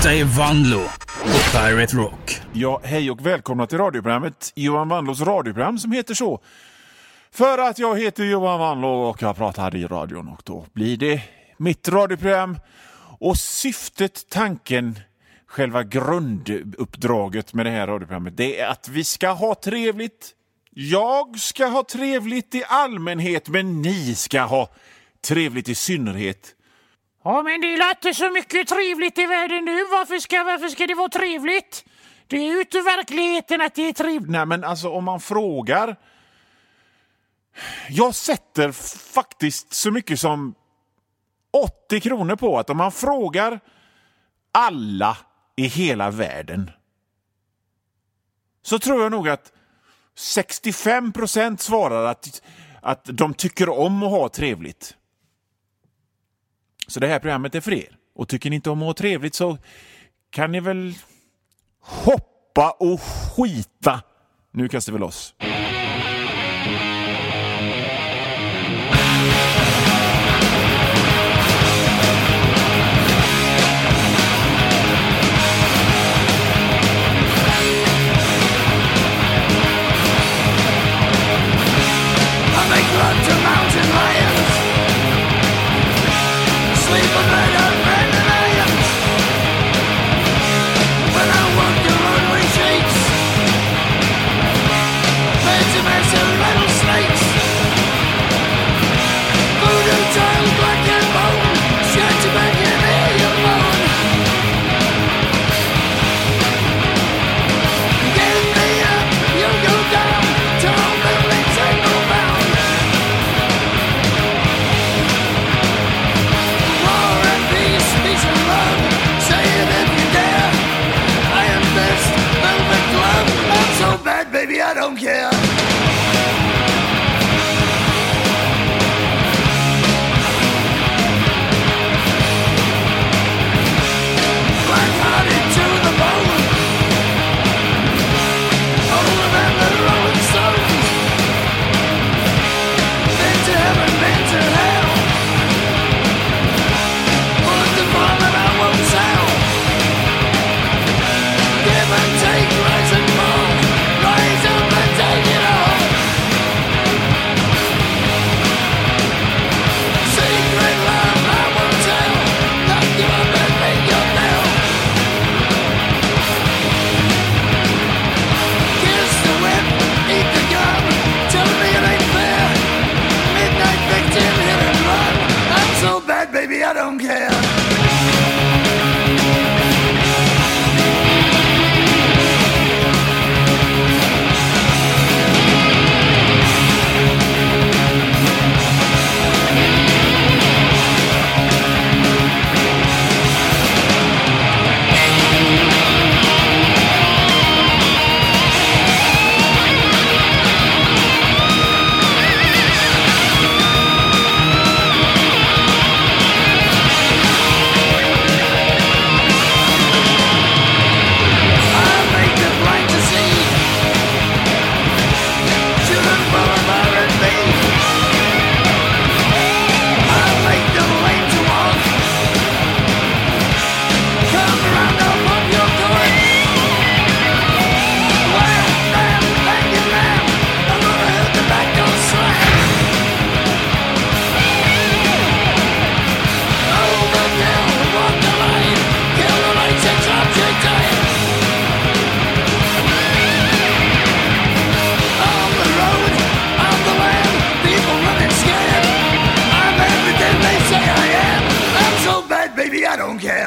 Detta är Vanlo på Pirate Rock. Ja, hej och välkomna till radioprogrammet Johan Vanlos radioprogram som heter så. För att jag heter Johan Vanlo och jag pratar i radion och då blir det mitt radioprogram. Och syftet, tanken, själva grunduppdraget med det här radioprogrammet, det är att vi ska ha trevligt. Jag ska ha trevligt i allmänhet, men ni ska ha trevligt i synnerhet. Ja, men det låter så mycket trevligt i världen nu. Varför ska det vara trevligt? Det är ju inte verkligheten att det är trevligt. Nej, men alltså om man frågar... Jag sätter faktiskt så mycket som 80 kronor på att om man frågar alla i hela världen så tror jag nog att 65% svarar att de tycker om att ha trevligt. Så det här programmet är för er. Och tycker ni inte om att ha trevligt så kan ni väl hoppa och skita. Nu kastar vi loss. Baby, I don't care. Black-hearted to the bone, older than the Rolling Stones. Been to heaven, been to hell. Put the bomb and I won't sell. Give and take, rise and fall. Rise up and take it all. Secret love I won't tell. Not give up and make your bell. Kiss the whip, eat the gum. Tell me it ain't fair. Midnight victim, hit and run. I'm so bad, baby, I don't care. I don't care.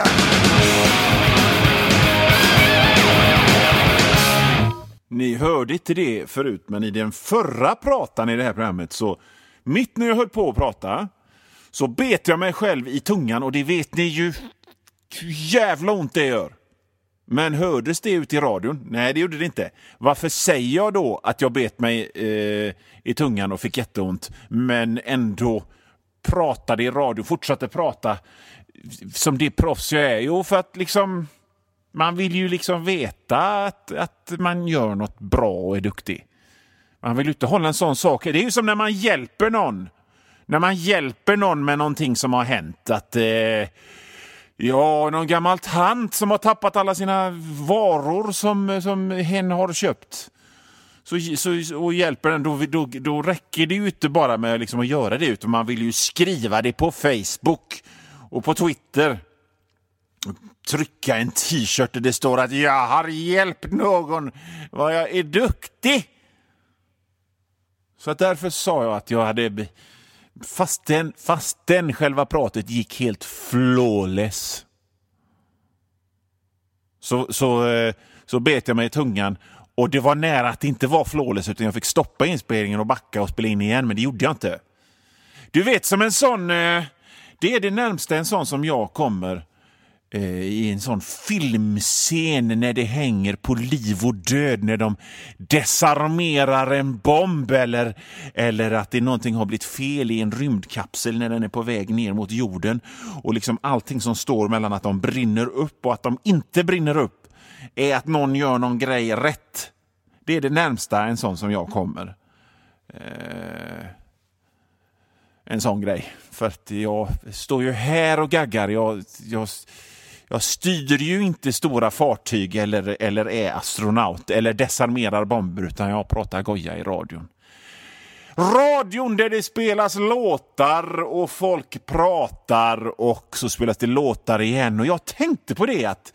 Ni hörde inte det förut, men i den förra pratan i det här programmet så mitt när jag höll på att prata så bet jag mig själv i tungan och det vet ni ju jävla ont det gör. Men hördes det ut i radion? Nej, det gjorde det inte. Varför säger jag då att jag bet mig i tungan och fick jätteont men ändå pratade i radio, fortsatte prata som det proffs jag är? Jo, för att liksom man vill ju liksom veta att man gör något bra och är duktig. Man vill ju inte hålla en sån sak. Det är ju som när man hjälper någon. När man hjälper någon med någonting som har hänt. Att Ja, någon gammal tant som har tappat alla sina varor som hen har köpt. Och hjälper den, då räcker det ju inte bara med liksom att göra det, utan man vill ju skriva det på Facebook och på Twitter. Trycka en t-shirt där det står att jag har hjälpt någon, vad jag är duktig. Så att därför sa jag att jag hade, fastän själva pratet gick helt flawless, så bet jag mig i tungan. Och det var nära att det inte var flawless, utan jag fick stoppa inspelningen och backa och spela in igen, men det gjorde jag inte. Du vet, som en sån, det är det närmsta en sån som jag kommer i en sån filmscen när det hänger på liv och död, när de desarmerar en bomb eller att det någonting har blivit fel i en rymdkapsel när den är på väg ner mot jorden, och liksom allting som står mellan att de brinner upp och att de inte brinner upp är att någon gör någon grej rätt. Det är det närmsta en sån som jag kommer. En sån grej. För att jag står ju här och gaggar. Jag styr ju inte stora fartyg eller är astronaut eller desarmerar bomber, utan jag pratar goja i radion. Radion där det spelas låtar och folk pratar och så spelas det låtar igen. Och jag tänkte på det att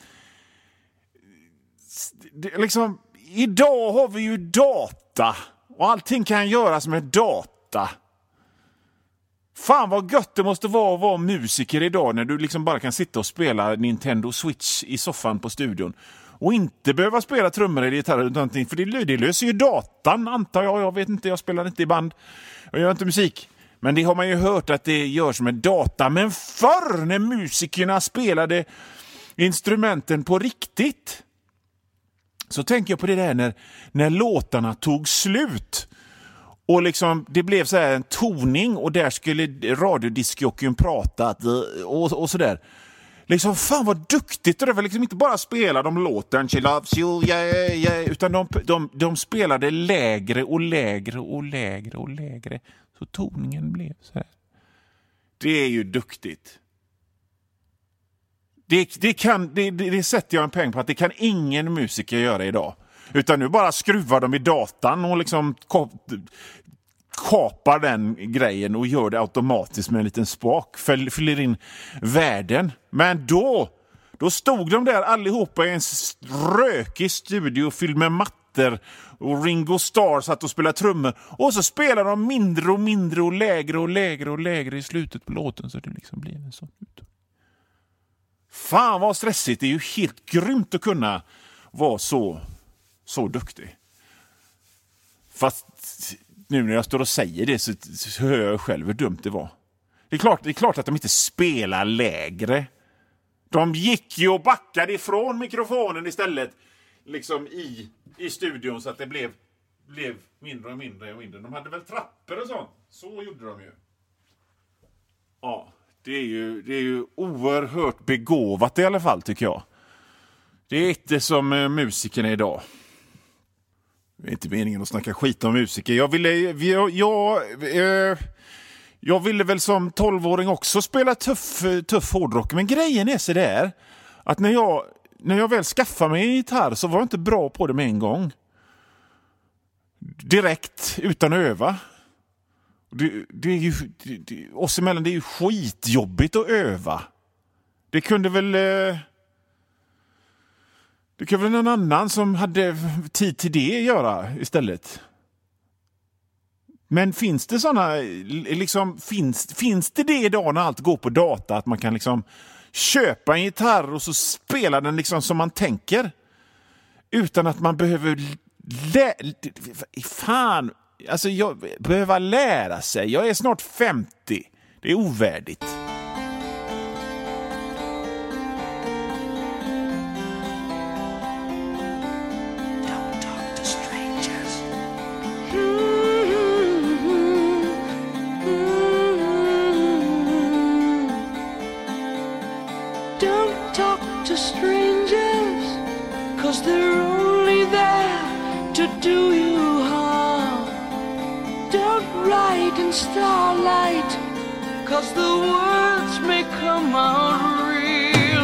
liksom, idag har vi ju data och allting kan göras med data. Fan vad gött det måste vara att vara musiker idag, när du liksom bara kan sitta och spela Nintendo Switch i soffan på studion och inte behöva spela trummor eller gitarr utan någonting, för det löser ju datan, antar jag vet inte, jag spelar inte i band och jag gör inte musik, men det har man ju hört att det görs med data. Men förr när musikerna spelade instrumenten på riktigt, så tänker jag på det där när låtarna tog slut och liksom det blev så här en toning och där skulle radiodiskjockeyn prata och så där. Liksom fan vad duktigt det var, liksom inte bara spela de låten She loves you, yeah, yeah, utan de spelade lägre och lägre och lägre och lägre, så toningen blev så här. Det är ju duktigt. Det sätter jag en peng på att det kan ingen musiker göra idag. Utan nu bara skruvar de i datan och liksom kapar den grejen och gör det automatiskt med en liten spak. Fyller in världen. Men då stod de där allihopa i en rökig studio fylld med mattor och Ringo Starr satt och spelade trummor. Och så spelar de mindre och mindre och lägre och lägre och lägre i slutet på låten, så det liksom blir en sån ut. Fan vad stressigt, det är ju helt grymt att kunna vara så duktig. Fast nu när jag står och säger det så hör jag själv hur dumt det var. Det är klart att de inte spelar lägre. De gick ju och backade ifrån mikrofonen istället, liksom i studion, så att det blev mindre och mindre och mindre. De hade väl trappor och sånt. Så gjorde de ju. Ja. Det är ju oerhört begåvat i alla fall, tycker jag. Det är inte som musikerna idag. Det är inte meningen att snacka skit om musiker. Jag ville väl som 12-åring också spela tuff hårdrock. Men grejen är så där att när jag väl skaffade mig en gitarr så var jag inte bra på det med en gång. Direkt, utan att öva. Det är ju oss emellan, det är ju skitjobbigt att öva. Det kunde väl någon annan som hade tid till det göra istället. Men finns det såna liksom, finns det idag när allt går på data, att man kan liksom köpa en gitarr och så spela den liksom som man tänker utan att man behöver alltså jag behöver lära sig. Jag är snart 50. Det är ovärdigt. Don't talk to strangers. Don't talk to strangers, 'cause they're only there to do you harm. Don't write in starlight, 'cause the words may come out real.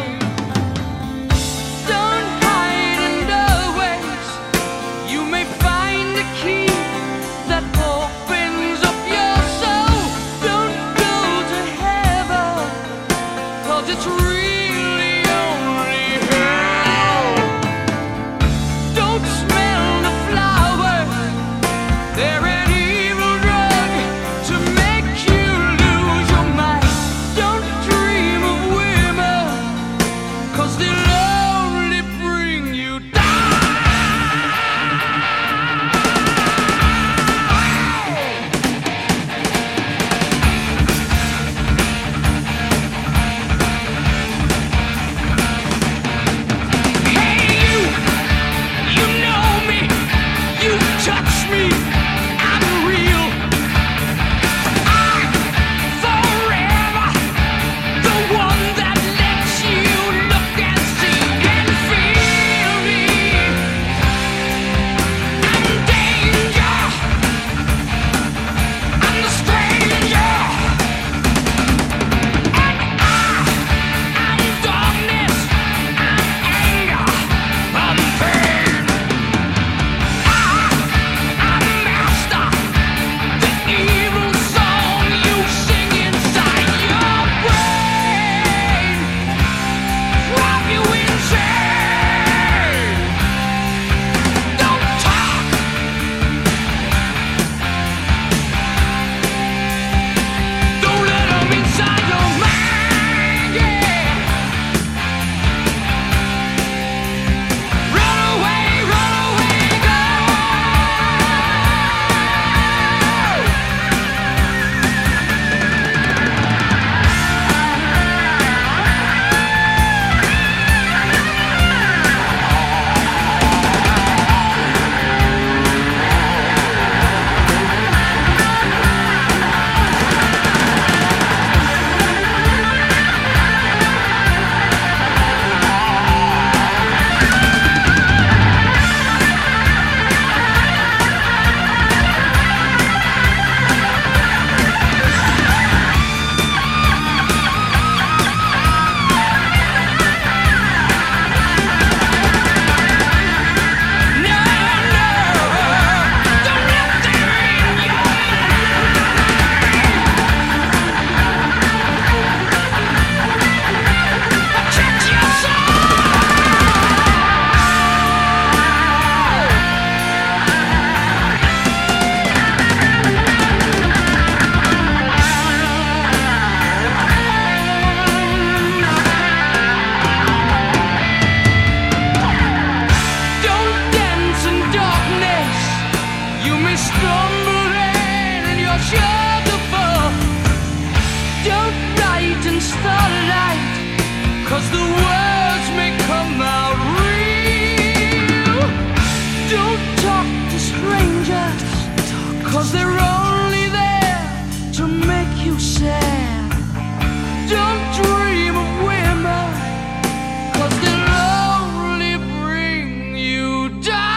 you said, don't dream of women, 'cause they'll only bring you down.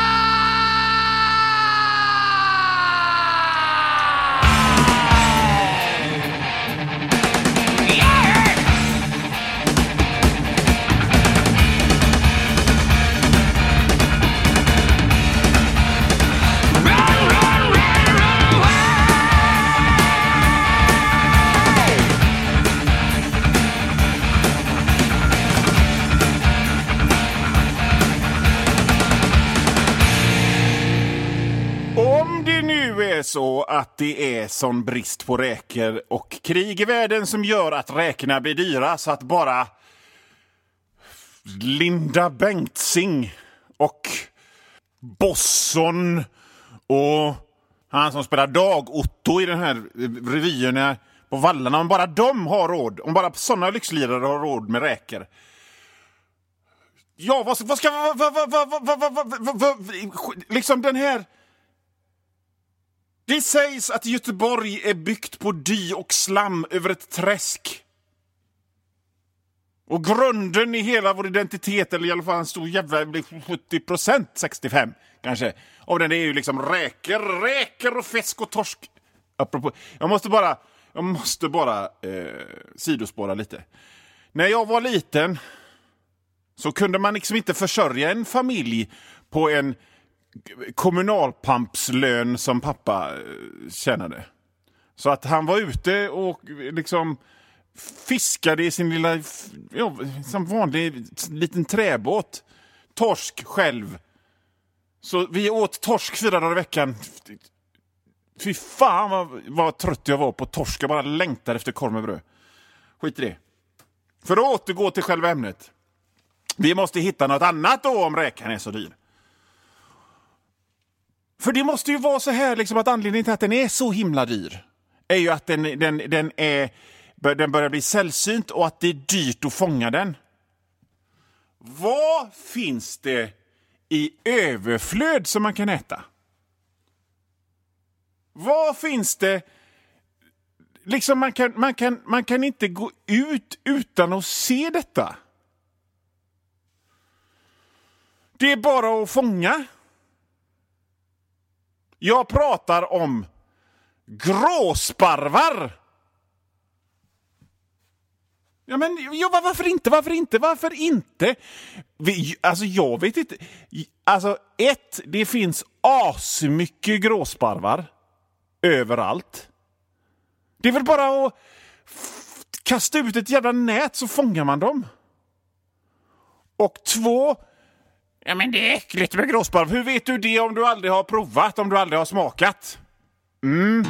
Om det nu är så att det är sån brist på räkor och krig i världen som gör att räkorna blir dyra så att bara Linda Bengtzing och Bosson och han som spelar Dag-Otto i den här revyerna på vallarna, om bara de har råd, om bara såna lyxlirare har råd med räkor. Ja, vad ska liksom den här. Det sägs att Göteborg är byggt på dy och slam över ett träsk. Och grunden i hela vår identitet, eller i alla fall en stor jävla 70%, 65 kanske, av den är ju liksom räkor och fisk och torsk. Apropå, jag måste bara sidospåra lite. När jag var liten så kunde man liksom inte försörja en familj på en kommunalpampslön som pappa tjänade. Så att han var ute och liksom fiskade i sin lilla, ja, som vanlig liten träbåt. Torsk själv. Så vi åt torsk 4 dagar i veckan. Fy fan vad trött jag var på torsk. Jag bara längtade efter korv med bröd. Skit i det. För att återgå till själva ämnet. Vi måste hitta något annat då om räkan är så dyr. För det måste ju vara så här liksom, att anledningen till att den är så himla dyr är ju att den börjar bli sällsynt och att det är dyrt att fånga den. Vad finns det i överflöd som man kan äta? Vad finns det liksom, man kan inte gå ut utan att se detta. Det är bara att fånga. Jag pratar om gråsparvar. Ja, men varför inte? Alltså jag vet inte. Alltså det finns asmycket gråsparvar överallt. Det är väl bara att kasta ut ett jävla nät så fångar man dem. Och 2, ja men det är äckligt med gråsparv. Hur vet du det om du aldrig har provat, om du aldrig har smakat? I'm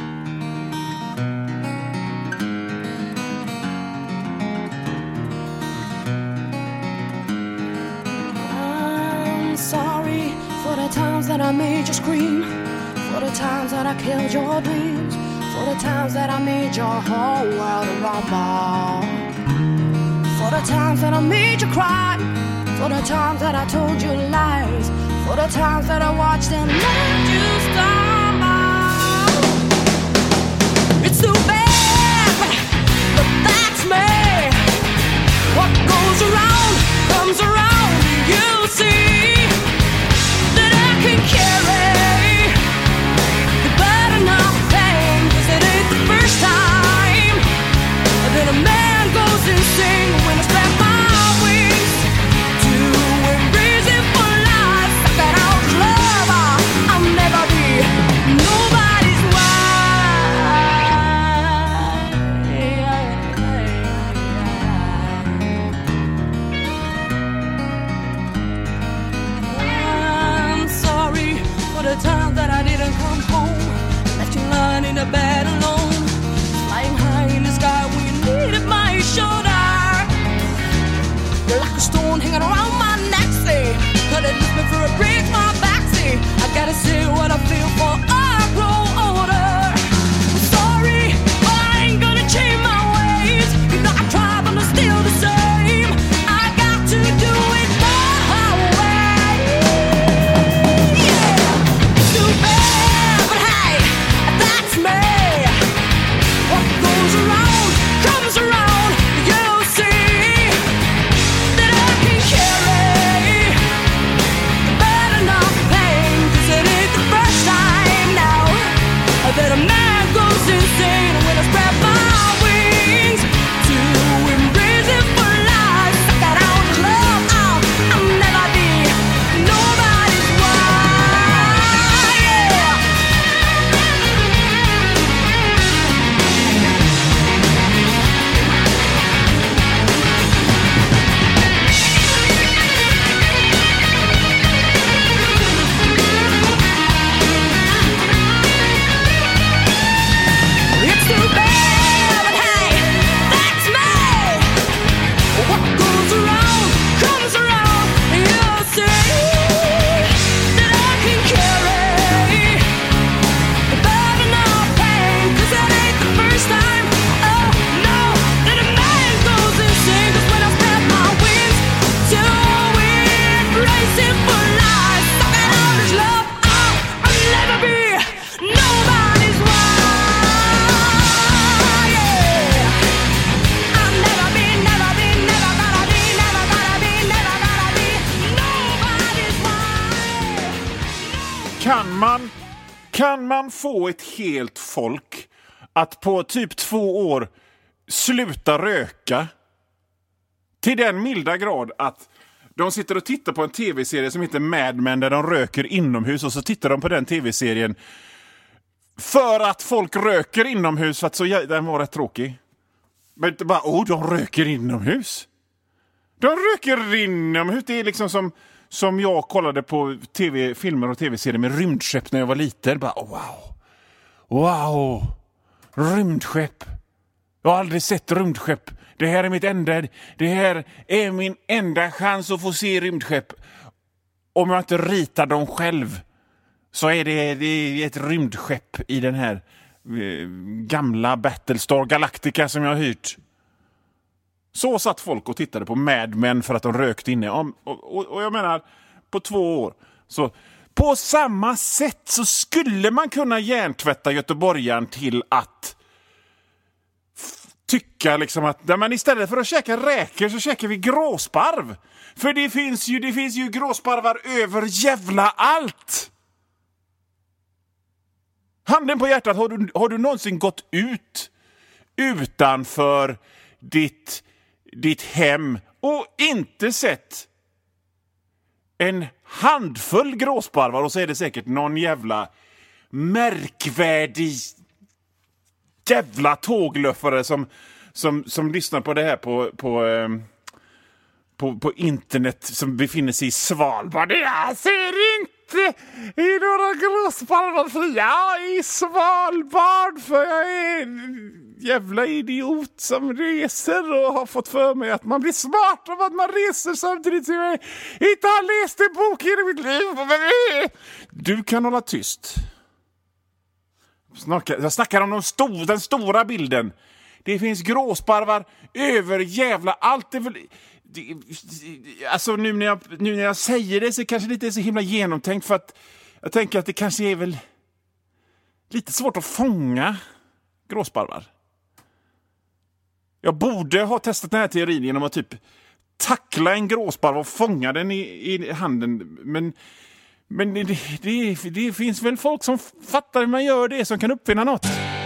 sorry for the times that I made you scream, for the times that I killed your dreams, for the times that I made your whole world rumble, for the times that I made you cry, for the times that I told you lies, for the times that I watched and let you stumble. It's too bad, but that's me. What goes around comes around. You see that I can carry the burden of pain, 'cause it ain't the first time that a man goes insane when I spread my wings to embrace it for life. Suck it out, lover, I'll never be nobody's I'm sorry for the time that I didn't come home, left you lying in the bed alone, flying high in the sky when you needed my shoulder. You're like a stone hanging around my neck, say, could it lift me for a break, my back, say, I gotta say what I feel for I grow older. I'm sorry, but I ain't gonna change my ways. You know I try, but I'm still the same. I got to do it my way. Yeah, it's too bad, but hey, that's me. What goes around Kan man få ett helt folk att på typ 2 år sluta röka till den milda grad att de sitter och tittar på en tv-serie som heter Mad Men där de röker inomhus, och så tittar de på den tv-serien för att folk röker inomhus, för att den var rätt tråkig. Men inte bara, de röker inomhus. De röker inomhus. Det är liksom som jag kollade på filmer och tv-serier med rymdskepp när jag var liten. Bara, wow, rymdskepp. Jag har aldrig sett rymdskepp. Det här är min enda chans att få se rymdskepp. Om jag inte ritar dem själv så är det ett rymdskepp i den här gamla Battlestar Galactica som jag har hyrt. Så satt folk och tittade på Mad Men för att de rökte inne. Och jag menar, på 2 år. Så på samma sätt så skulle man kunna hjärntvätta göteborgaren till att tycka liksom att men istället för att käka räkor så käkar vi gråsparv. För det finns ju gråsparvar över jävla allt. Handen på hjärtat, har du någonsin gått ut utanför ditt hem och inte sett en handfull gråsparvar, och så är det säkert någon jävla märkvärdig jävla tåglöffare som lyssnar på det här på internet, som befinner sig i Svalbard. Jag ser inte i några gråsparvar fria i Svalbard, för jag är en jävla idiot som reser och har fått för mig att man blir smart av att man reser samtidigt som jag inte har läst en bok i mitt liv. Du kan hålla tyst. Jag snackar om den stora bilden. Det finns gråsparvar över jävla allt. Alltså nu när jag säger det så kanske det inte är så himla genomtänkt, för att jag tänker att det kanske är väl lite svårt att fånga gråsparvar. Jag borde ha testat den här teorin genom att typ tackla en gråsparv och fånga den i handen. Men det finns väl folk som fattar hur man gör det, som kan uppfinna något.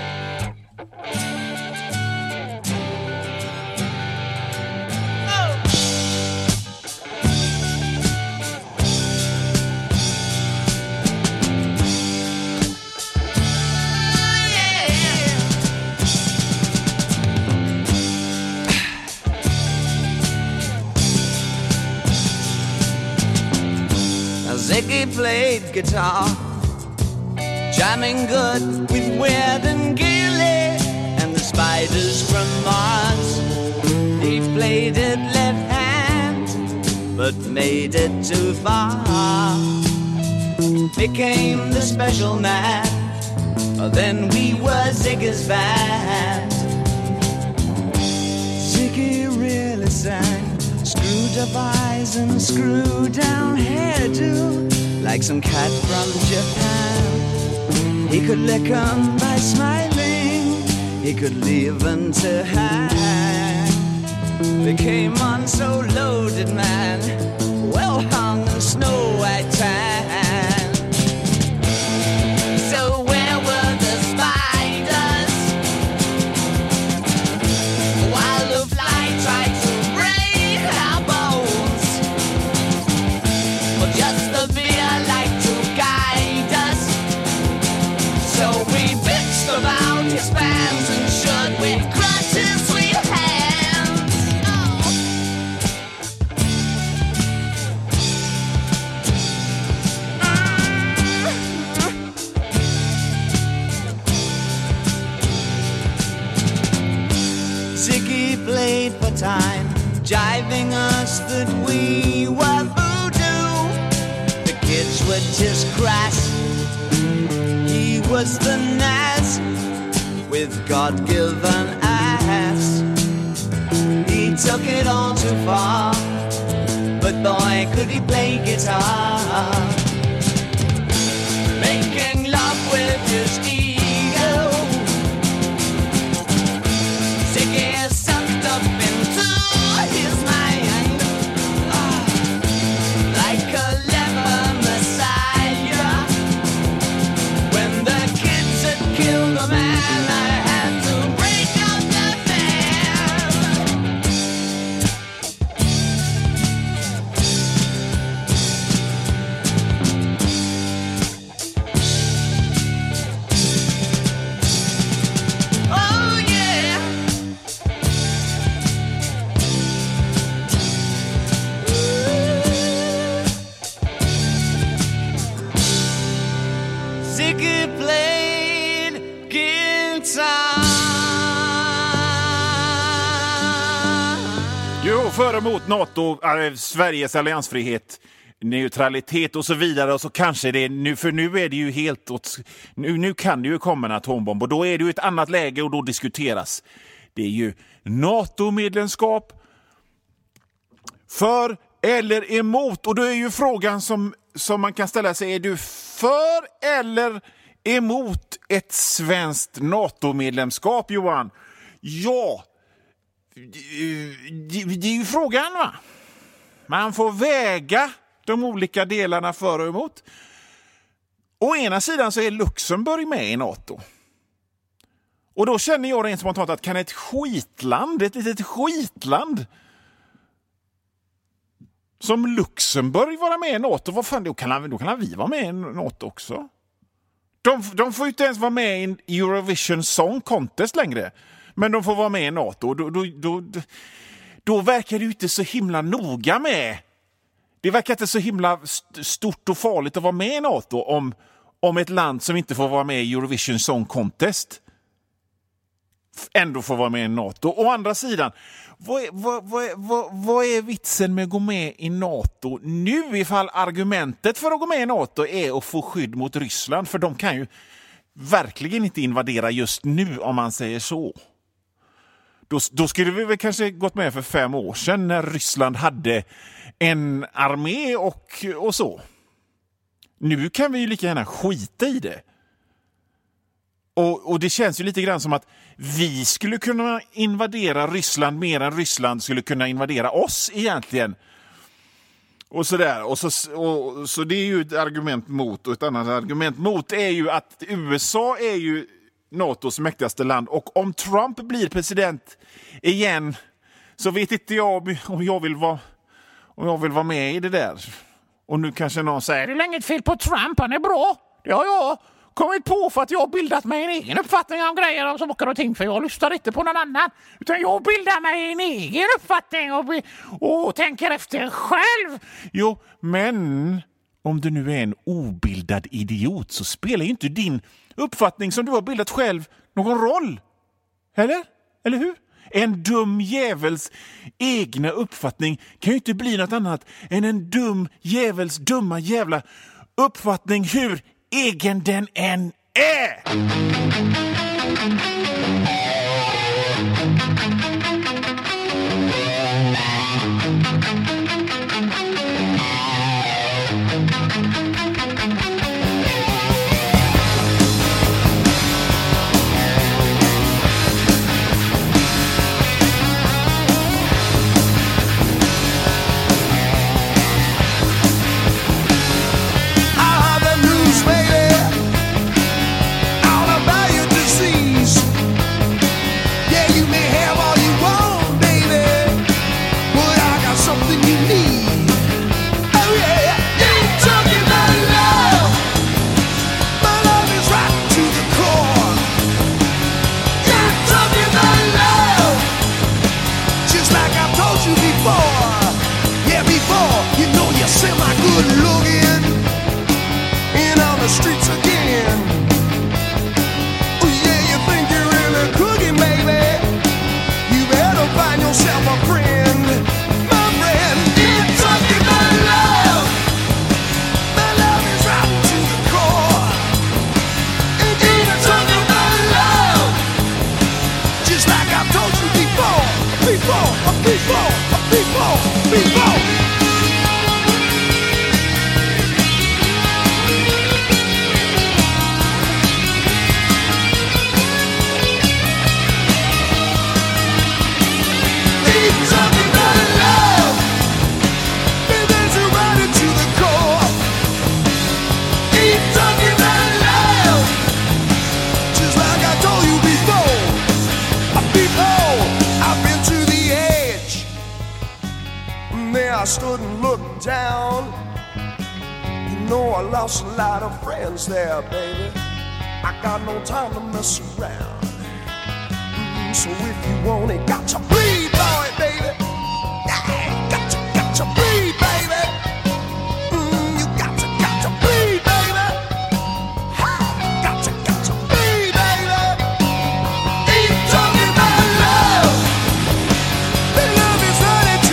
Ziggy played guitar, jamming good with Weird and Gilly and the Spiders from Mars. He played it left hand, but made it too far. Became the special man, then we were Ziggy's band. Ziggy really sang, screwed up eyes and screwed down hairdo, like some cat from Japan. He could lick 'em by smiling, he could leave 'em to hang. They came on so loaded, man, well hung in snow white tan. So where were the spiders while the fly tried to break our bones? Well, just the beer like to guide us. So we bitched about his fans and should we crush his sweet hands. Oh. Ziggy played for time, jiving us that we were voodoo. The kids were just crass, he was the Nas with God-given ass. He took it all too far, but boy could he play guitar. Making love with his ego, Ziggy sucked up into his mind, like a leper messiah. When Jo, för och emot NATO, Sveriges alliansfrihet, neutralitet och så vidare. Och så kanske det nu, för nu är det ju helt åt, nu kan det ju komma en atombomb och då är det ju ett annat läge och då diskuteras. Det är ju NATO-medlemskap för eller emot. Och då är ju frågan som man kan ställa sig, är du för eller emot ett svenskt NATO-medlemskap, Johan? Ja, det är ju frågan, va? Man får väga de olika delarna för och emot. Å ena sidan så är Luxemburg med i NATO. Och då känner jag rent spontant att kan ett litet skitland som Luxemburg vara med i NATO, vad fan, då kan vi vara med i NATO också. De får ju inte ens vara med i Eurovision Song Contest längre. Men de får vara med i NATO. Då verkar det ju inte så himla noga med. Det verkar inte så himla stort och farligt att vara med i NATO om ett land som inte får vara med i Eurovision Song Contest ändå får vara med i NATO. Å andra sidan, vad är vitsen med att gå med i NATO nu ifall argumentet för att gå med i NATO är att få skydd mot Ryssland? För de kan ju verkligen inte invadera just nu, om man säger så. Då skulle vi väl kanske gått med för 5 år sedan när Ryssland hade en armé och så. Nu kan vi ju lika gärna skita i det. Och det känns ju lite grann som att vi skulle kunna invadera Ryssland mer än Ryssland skulle kunna invadera oss egentligen. Och sådär. Så det är ju ett argument mot. Och ett annat argument mot är ju att USA är ju NATOs mäktigaste land. Och om Trump blir president igen så vet inte jag om jag vill vara med i det där. Och nu kanske någon säger, Det är inget fel på Trump, han är bra. Det har jag kommit på för att jag har bildat mig en egen uppfattning om grejer och saker och ting. För jag lyssnar inte på någon annan. Utan jag bildar mig en egen uppfattning och tänker efter själv. Jo, men om du nu är en obildad idiot så spelar ju inte din uppfattning som du har bildat själv någon roll. Eller hur? En dum jävels egna uppfattning kan ju inte bli något annat än en dum jävels dumma jävla uppfattning hur egen den än är. Stood and looked down. You know I lost a lot of friends there, baby. I got no time to mess around. So if you want it, got to bleed, boy, baby. Yeah, got to bleed, baby. You got to bleed, baby. Got to bleed, baby. Ain't talking about love. The love is running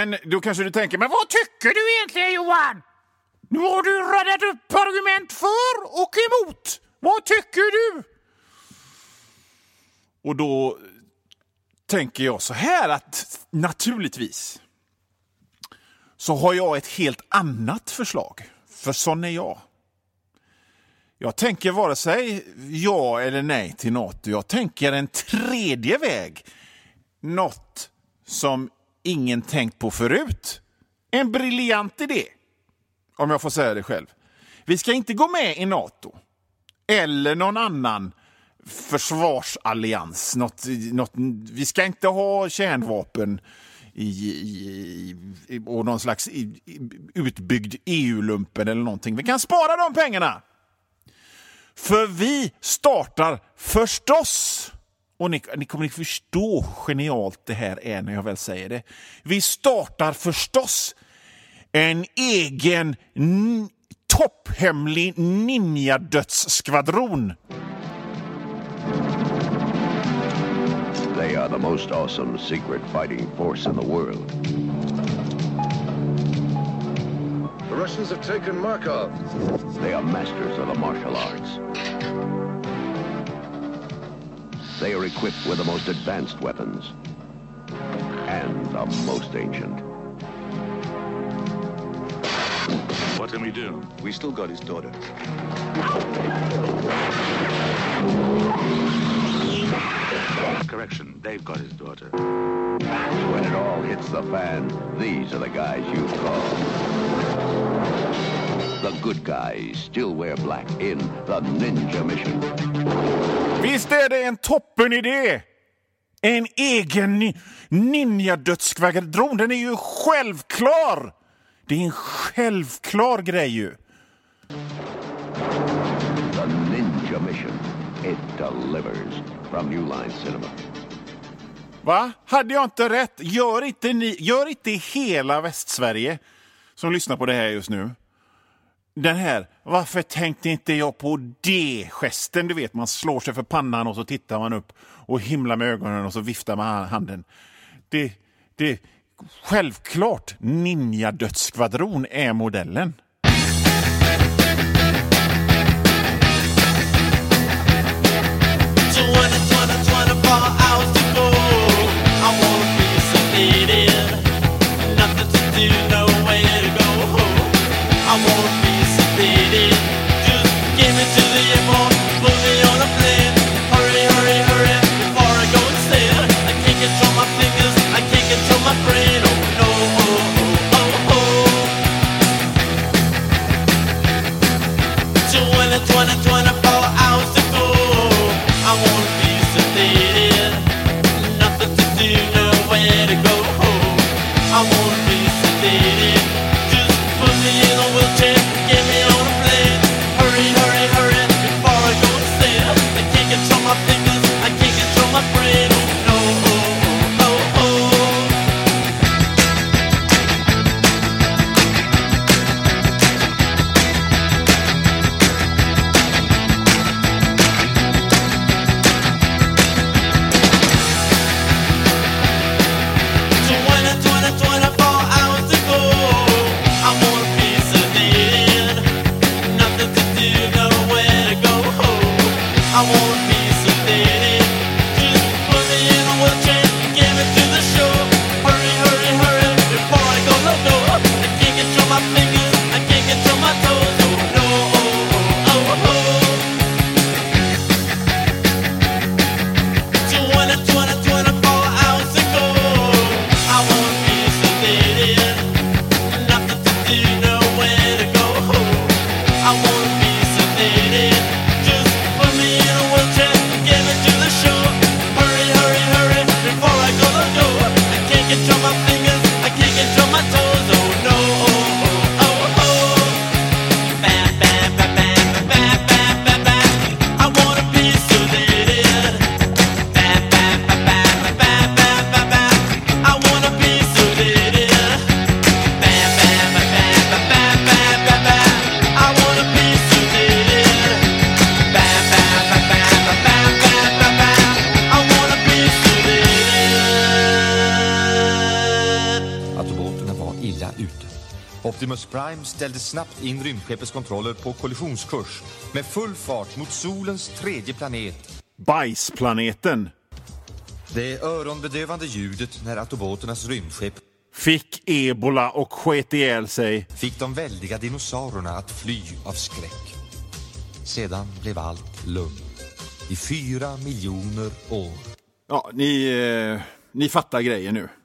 Men då kanske du tänker, men vad tycker du egentligen, Johan? Nu har du radat upp argument för och emot. Vad tycker du? Och då tänker jag så här att naturligtvis så har jag ett helt annat förslag. För sån är jag. Jag tänker vare sig ja eller nej till NATO. Jag tänker en tredje väg. Något som ingen tänkt på förut. En briljant idé. Om jag får säga det själv. Vi ska inte gå med i NATO. Eller någon annan försvarsallians. Vi ska inte ha kärnvapen och någon slags utbyggd EU-lumpen eller någonting. Vi kan spara de pengarna. För vi startar förstås. Och ni kommer att förstå genialt det här är när jag väl säger det. Vi startar förstås en egen topphemlig ninja-dödsskvadron. They are the most awesome secret fighting force in the world. The Russians have taken Markov. They are masters of the martial arts. They are equipped with the most advanced weapons and the most ancient. What can we do? We still got his daughter. Correction, they've got his daughter. When it all hits the fan, these are the guys you call the good guys. Still wear black in the Ninja Mission. Visst är det en toppenidé? En egen ninja-dödsskvadron, den är ju självklar. Det är en självklar grej ju. The Ninja Mission. It delivers from New Line Cinema. Va? Hade jag inte rätt? Gör inte hela Västsverige som lyssnar på det här just nu. Den här, varför tänkte inte jag på det gesten? Du vet, man slår sig för pannan och så tittar man upp och himlar med ögonen och så viftar med handen. Det självklart, ninja-dödsskvadron är modellen. Optimus Prime ställde snabbt in rymdskeppets kontroller på kollisionskurs med full fart mot solens tredje planet. Bajsplaneten. Det öronbedövande ljudet när autoboternas rymdskepp fick ebola och sket ihjäl sig. Fick de väldiga dinosaurierna att fly av skräck. Sedan blev allt lugnt. I 4 miljoner år. Ja, ni fattar grejen nu.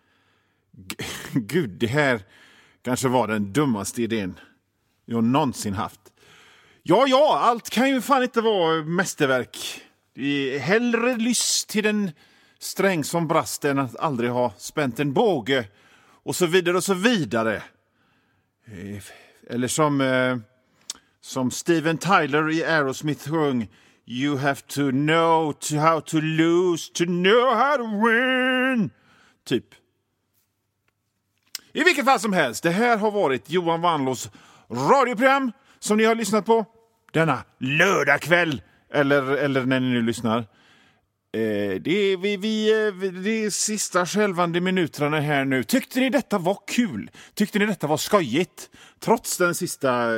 Gud, det här kanske var den dummaste idén jag någonsin haft. Ja, allt kan ju fan inte vara mästerverk. Hellre lyss till den sträng som brast än att aldrig ha spänt en båge. Och så vidare och så vidare. Eller som Steven Tyler i Aerosmith sjöng: You have to know how to lose to know how to win. Typ. I vilket fall som helst, det här har varit Johan Wanlås radioprogram som ni har lyssnat på denna lördagkväll. Eller när ni nu lyssnar. Det är sista skälvande minuterna här nu. Tyckte ni detta var kul? Tyckte ni detta var skojigt? Trots den sista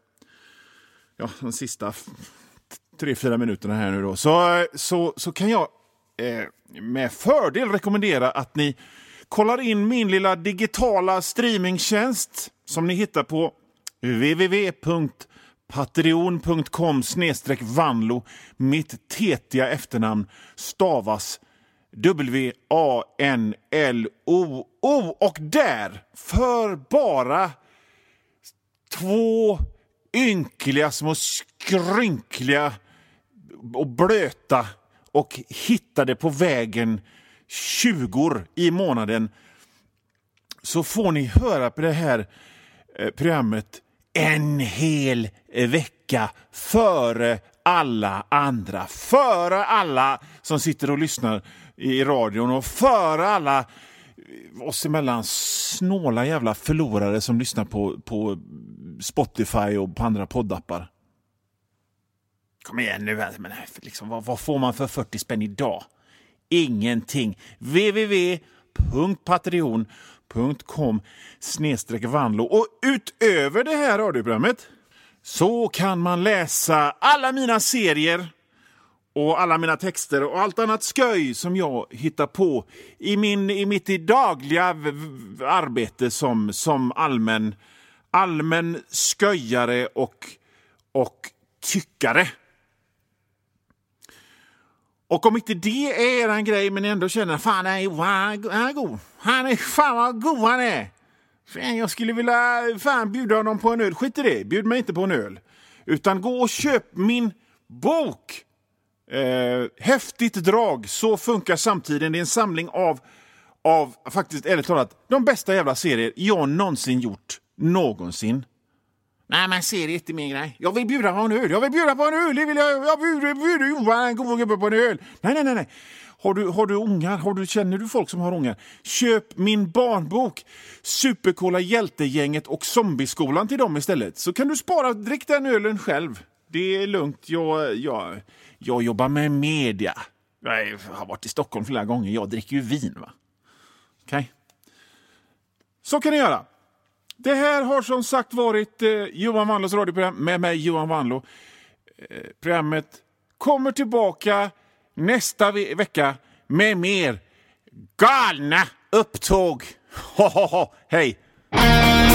3-4 minuterna här nu då. Så kan jag med fördel rekommendera att ni kollar in min lilla digitala streamingtjänst som ni hittar på www.patreon.com/Vanlo. Mitt tetiga efternamn stavas WANLOO. Och där, för bara 2 ynkliga små skrynkliga och blöta och hittade på vägen 20 i månaden, så får ni höra på det här programmet en hel vecka före alla andra. Före alla som sitter och lyssnar i radion och före alla oss emellan snåla jävla förlorare som lyssnar på Spotify och på andra poddappar. Kom igen nu, men liksom, vad får man för 40 spänn idag? Ingenting. www.patreon.com/Vanlo. Och utöver det här radioprogrammet så kan man läsa alla mina serier och alla mina texter och allt annat sköj som jag hittar på i mitt dagliga arbete som allmän sköjare och tyckare. Och om inte det är en grej, men ändå känner fan han är god. Han är fan vad god han är. Fan, jag skulle vilja bjuda honom på en öl. Skit i det, bjud mig inte på en öl. Utan gå och köp min bok. Häftigt drag, så funkar samtiden. Det är en samling av faktiskt, ärligt talat, de bästa jävla serier jag någonsin gjort. Någonsin. Nej, men serier är inte min grej. Jag vill bjuda på en öl. Jag bjuder Johan på en öl. Nej. Har du ungar? Känner du folk som har ungar? Köp min barnbok Supercola Hjältegänget och Zombieskolan till dem istället. Så kan du drick den ölen själv. Det är lugnt. Jag jobbar med media. Jag har varit i Stockholm flera gånger. Jag dricker ju vin, va? Okej. Så kan ni göra. Det här har som sagt varit Johan Wanlås radioprogram med mig, Johan Wanlå. Programmet kommer tillbaka nästa vecka med mer galna upptåg. Hej!